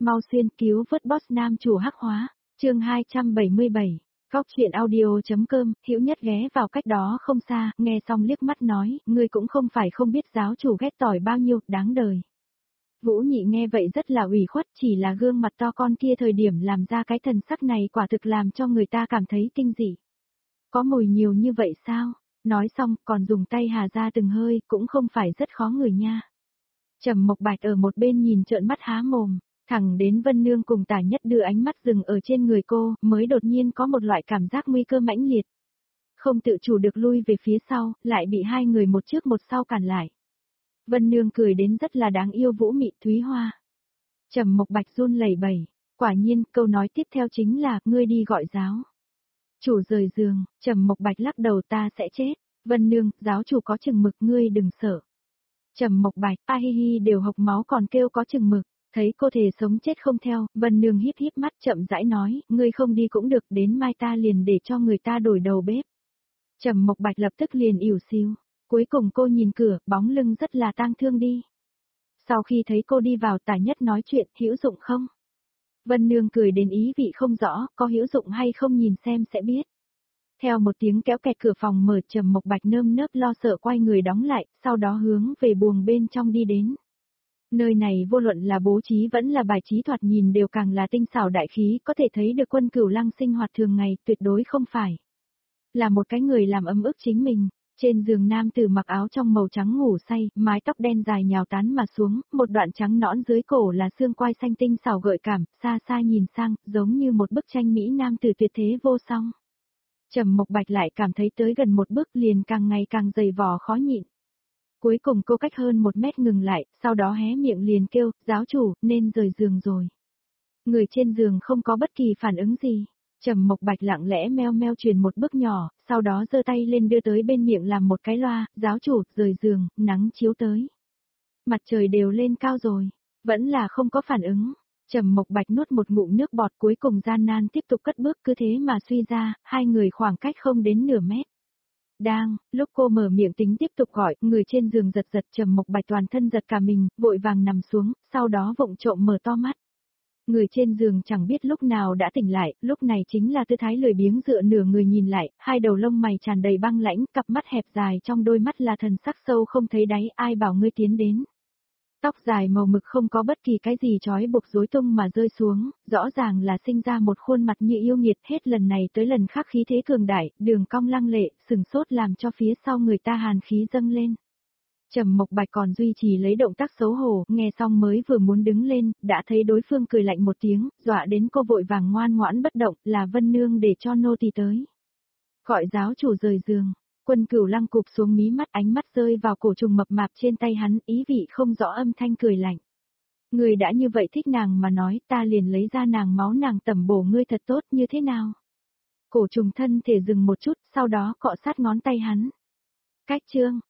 mau xuyên cứu vớt boss nam chủ hắc hóa, chương 277. Góc chuyện audio.com, Hữu Nhất ghé vào cách đó không xa, nghe xong liếc mắt nói, ngươi cũng không phải không biết giáo chủ ghét tỏi bao nhiêu, đáng đời. Vũ Nhị nghe vậy rất là ủy khuất, chỉ là gương mặt to con kia thời điểm làm ra cái thần sắc này quả thực làm cho người ta cảm thấy kinh dị. Có mùi nhiều như vậy sao? Nói xong, còn dùng tay hà ra từng hơi, cũng không phải rất khó người nha. Trầm Mộc Bạch ở một bên nhìn trợn mắt há mồm, thẳng đến Vân Nương cùng Tả Nhất đưa ánh mắt dừng ở trên người cô, mới đột nhiên có một loại cảm giác nguy cơ mãnh liệt. Không tự chủ được lui về phía sau, lại bị hai người một trước một sau cản lại. Vân Nương cười đến rất là đáng yêu vũ mị Thúy Hoa. Trầm Mộc Bạch run lẩy bẩy, quả nhiên, câu nói tiếp theo chính là, ngươi đi gọi giáo chủ rời giường. Trầm Mộc Bạch lắc đầu, ta sẽ chết. Vân Nương, giáo chủ có chừng mực, ngươi đừng sợ. Trầm Mộc Bạch, a hi hi đều hộc máu còn kêu có chừng mực, thấy cô thể sống chết không theo, Vân Nương híp híp mắt chậm rãi nói, ngươi không đi cũng được, đến mai ta liền để cho người ta đổi đầu bếp. Trầm Mộc Bạch lập tức liền ỉu xìu, cuối cùng cô nhìn cửa, bóng lưng rất là tang thương đi. Sau khi thấy cô đi vào, Tả Nhất nói chuyện, hữu dụng không? Vân Nương cười đến ý vị không rõ, có hữu dụng hay không nhìn xem sẽ biết. Theo một tiếng kéo kẹt cửa phòng mở, Trầm Mộc Bạch nơm nớp lo sợ quay người đóng lại, sau đó hướng về buồng bên trong đi đến. Nơi này vô luận là bố trí vẫn là bài trí thoạt nhìn đều càng là tinh xảo đại khí, có thể thấy được Quân Cửu Lăng sinh hoạt thường ngày, tuyệt đối không phải là một cái người làm ấm ức chính mình. Trên giường nam tử mặc áo trong màu trắng ngủ say, mái tóc đen dài nhào tán mà xuống, một đoạn trắng nõn dưới cổ là xương quai xanh tinh xảo gợi cảm, xa xa nhìn sang, giống như một bức tranh mỹ nam tử tuyệt thế vô song. Trầm Mộc Bạch lại cảm thấy tới gần một bước liền càng ngày càng dày vò khó nhịn. Cuối cùng cô cách hơn 1 mét ngừng lại, sau đó hé miệng liền kêu, giáo chủ, nên rời giường rồi. Người trên giường không có bất kỳ phản ứng gì. Trầm Mộc Bạch lặng lẽ meo meo truyền một bước nhỏ, sau đó giơ tay lên đưa tới bên miệng làm một cái loa, giáo chủ, rời giường, nắng chiếu tới. Mặt trời đều lên cao rồi, vẫn là không có phản ứng. Trầm Mộc Bạch nuốt một ngụm nước bọt, cuối cùng gian nan tiếp tục cất bước, cứ thế mà suy ra, hai người khoảng cách không đến nửa mét. Lúc cô mở miệng tính tiếp tục gọi, người trên giường giật giật, Trầm Mộc Bạch toàn thân giật cả mình, vội vàng nằm xuống, sau đó vụng trộm mở to mắt. Người trên giường chẳng biết lúc nào đã tỉnh lại, lúc này chính là tư thái lười biếng dựa nửa người nhìn lại, hai đầu lông mày tràn đầy băng lãnh, cặp mắt hẹp dài trong đôi mắt là thần sắc sâu không thấy đáy, ai bảo ngươi tiến đến. Tóc dài màu mực không có bất kỳ cái gì trói buộc rối tung mà rơi xuống, rõ ràng là sinh ra một khuôn mặt như yêu nghiệt, hết lần này tới lần khác khí thế cường đại, đường cong lăng lệ, sừng sốt làm cho phía sau người ta hàn khí dâng lên. Trầm Mộc Bạch còn duy trì lấy động tác xấu hổ, nghe xong mới vừa muốn đứng lên, đã thấy đối phương cười lạnh một tiếng, dọa đến cô vội vàng ngoan ngoãn bất động, là Vân Nương để cho nô tỳ tới. Gọi giáo chủ rời giường. Quân Cửu Lăng cụp xuống mí mắt, ánh mắt rơi vào cổ trùng mập mạp trên tay hắn, ý vị không rõ âm thanh cười lạnh. Người đã như vậy thích nàng mà nói, ta liền lấy ra nàng máu nàng tẩm bổ ngươi thật tốt, như thế nào? Cổ trùng thân thể dừng một chút, sau đó cọ sát ngón tay hắn. Cách chương,